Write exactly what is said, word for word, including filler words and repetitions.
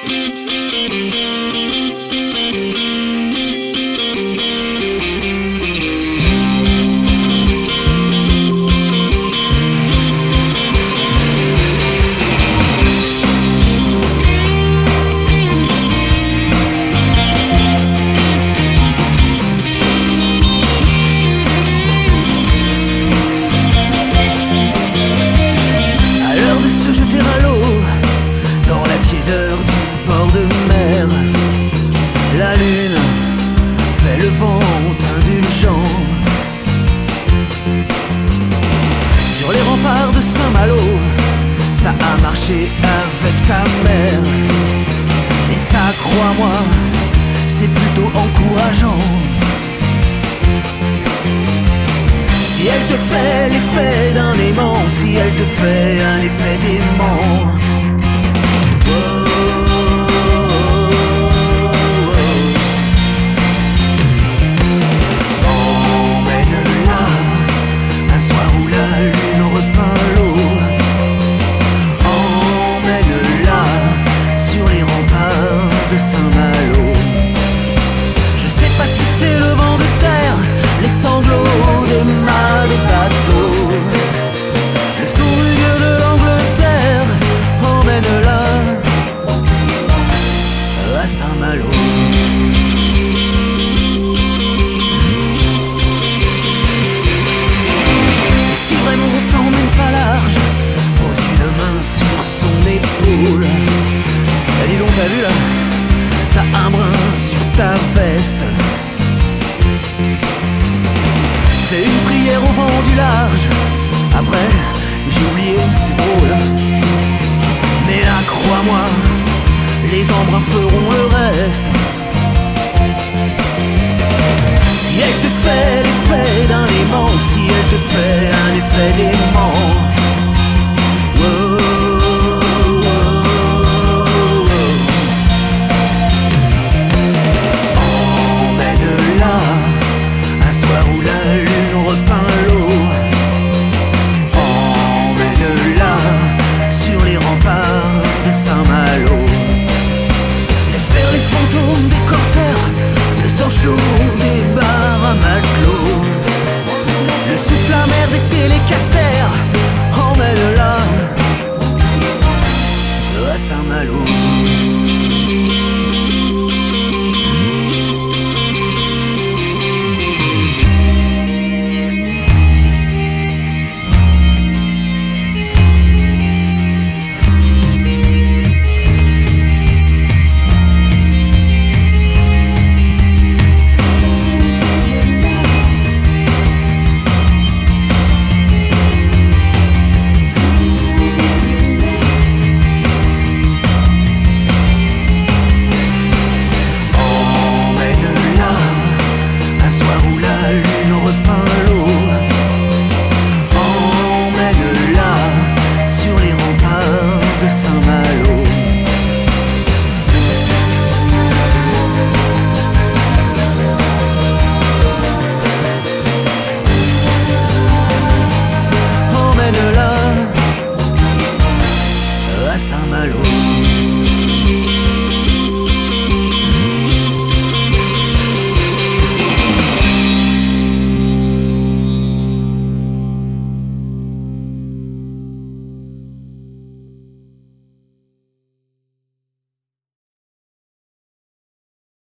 La lune fait le vent indulgent sur les remparts de Saint-Malo. Ça a marché avec ta mère, et ça, crois-moi, c'est plutôt encourageant. Si elle te fait l'effet d'un aimant, si elle te fait un effet d'aimant, Saint-Malo. Je sais pas si c'est le vent de terre, les sanglots des mâts de bateau, le son rugueux de l'Angleterre, emmène-la à Saint-Malo. Et si vraiment on t'emmène pas large, pose une main sur son épaule. Eh, dis donc, t'as vu là? T'as un brin sur ta veste. Fais une prière au vent du large. Après, j'ai oublié, c'est drôle. Mais là, crois-moi, les embruns feront le reste. Si elle te fait l'effet d'un aimant, si elle te fait un effet d'aimant, wow. Saint-Malo. Laisse faire les fantômes des corsaires, le sang chaud des bars à matelot, le souffle amer des télécasters, emmène-la à Saint-Malo.